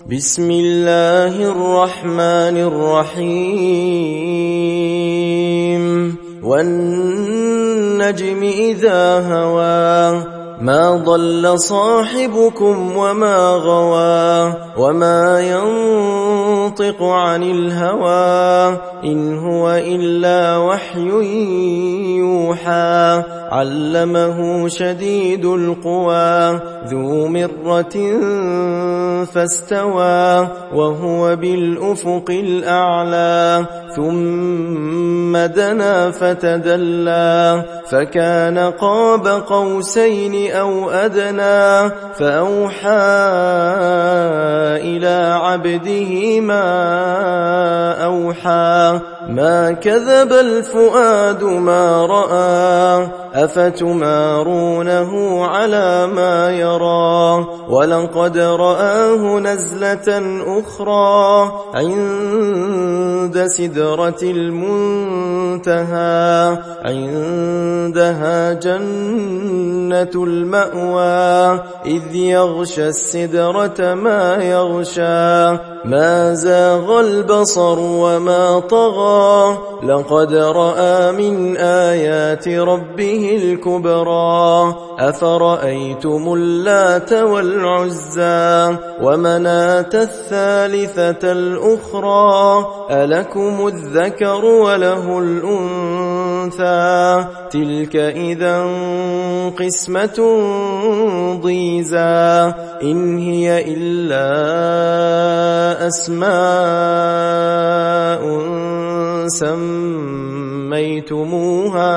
بسم الله الرحمن الرحيم والنجم إذا هوى ما ضل صاحبكم وما غوى وما ينطق عن الهوى إن هو إلا وحي يوحى علمه شديد القوى ذو مرة فاستوى وهو بالأفق الأعلى ثم دنا فتدلى فكان قاب قوسين أو أدنى فأوحى إلى عبده ما أوحى ما كذب الفؤاد ما رأى أفتمارونه على ما يرى ولقد رآه نزلة أخرى عند سدرة المنتهى عندها جنة المأوى إذ يغشى السدرة ما يغشى ما زاغ البصر وما طغى لقد رأى من آيات ربه الكبرى أفرأيتم اللات والعزى ومناة الثالثة الأخرى ألكم الذكر وله الأنثى تلك إذا قسمة ضيزى إن هي إلا أسماء سميتموها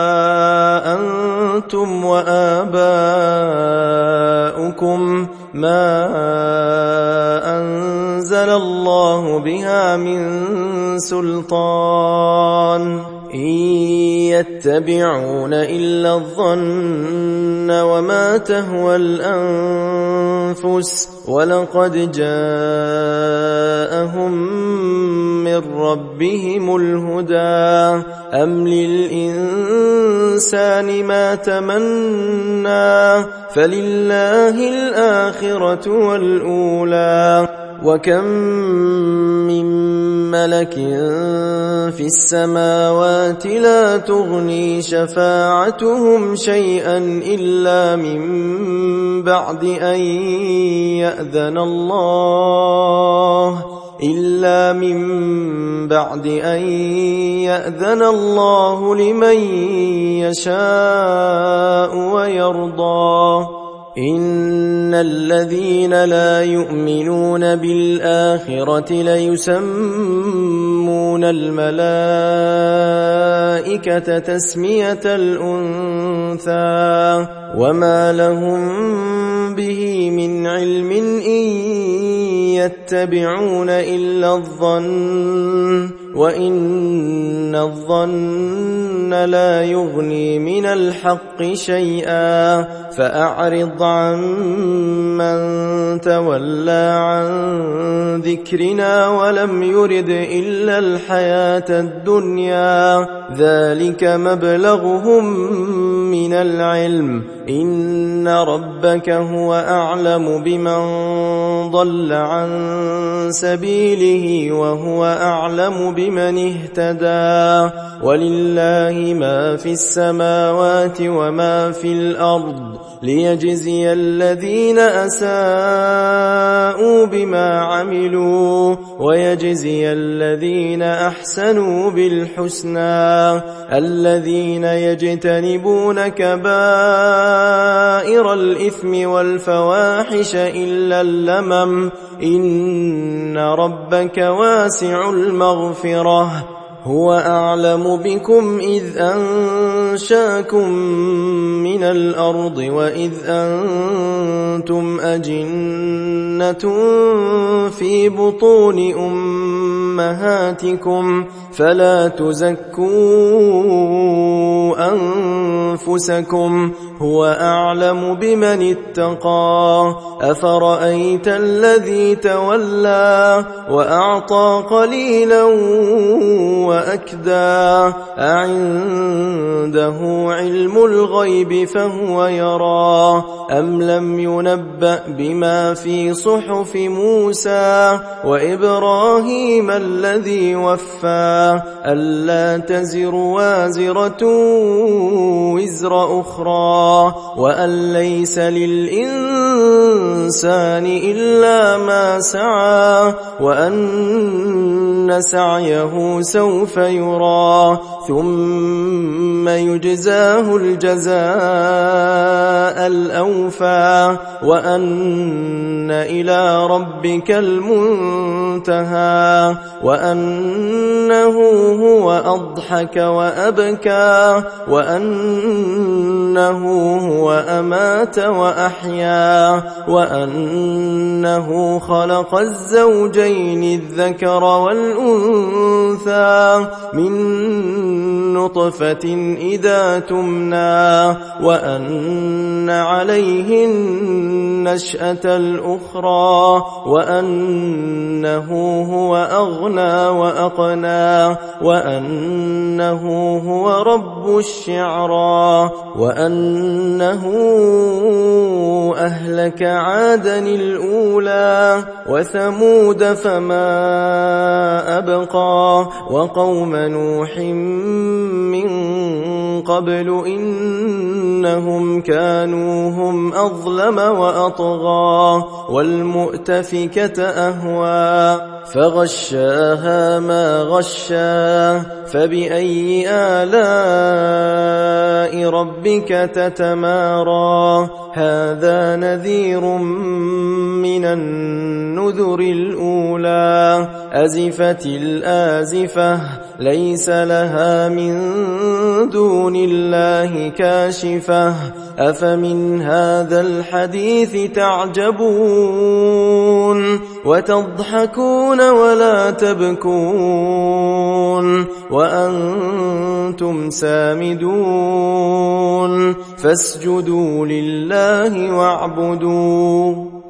أنتم وآباؤكم ما أنزل الله بها من سلطان إن يتبعون إلا الظن وما تهوى الأنفس ولقد جاءهم من ربهم الهدى أم للإنسان ما تمنى فلله الآخرة والأولى وكم من ملك في السماوات لا تغني شفاعتهم شيئا إلا من بعد أن يأذن الله لمن يشاء ويرضى إن الذين لا يؤمنون بالآخرة ليسمون الملائكة تسمية الأنثى وما لهم به من علم إن يتبعون إلا الظن وإن الظن لا يغني من الحق شيئا فأعرض عن من تولى عن ذكرنا ولم يرد إلا الحياة الدنيا ذلك مبلغهم من العلم إن ربك هو أعلم بمن ضل عن سبيله وهو أعلم بمن اهتدى ولله ما في السماوات وما في الأرض ليجزي الذين أساءوا بما عملوا ويجزي الذين أحسنوا بالحسنى الذين يجتنبون كبائر الإثم والفواحش إلا اللمم إن ربك واسع المغفرة هو أعلم بكم إذ أنشاكم من الأرض وإذ أنتم أجنة في بطون أمهاتكم فلا تزكوا أنفسكم هو أعلم بمن اتقى أفرأيت الذي تولى وأعطى قليلا وأكدى أعنده عنده علم الغيب فهو يرى أم لم ينبأ بما في صحف موسى وإبراهيم الذي وفى ألا تزر وازرة وزر أخرى وأن ليس للإنسان إلا ما سعى وأن سعيه سوف يرى ثم يجزاه الجزاء الأوفى وأن إلى ربك المنتهى وأنه هو أضحك وأبكى وأنه هو أمات وأحيا وأنه خلق الزوجين الذكر والأنثى من نطفة إذا تمنى وأن عليه النشأة الأخرى وأنه هو أغنى وأقنى وأنه هو رب الشعرى وأنه أهلك عادا الأولى وثمود فما أبقى وقوم نوح من قبل إنهم كانوا هم أظلم وأطغى والمؤتفكة أهوى فغشاها ما غشا فبأي آلاء ربك تتمارى هذا نذير من النذر الأولى أزفت الآزفة ليس لها من دون الله كاشفة أفمن هذا الحديث تعجبون وتضحكون ولا تبكون وأنتم سامدون فاسجدوا لله واعبدوا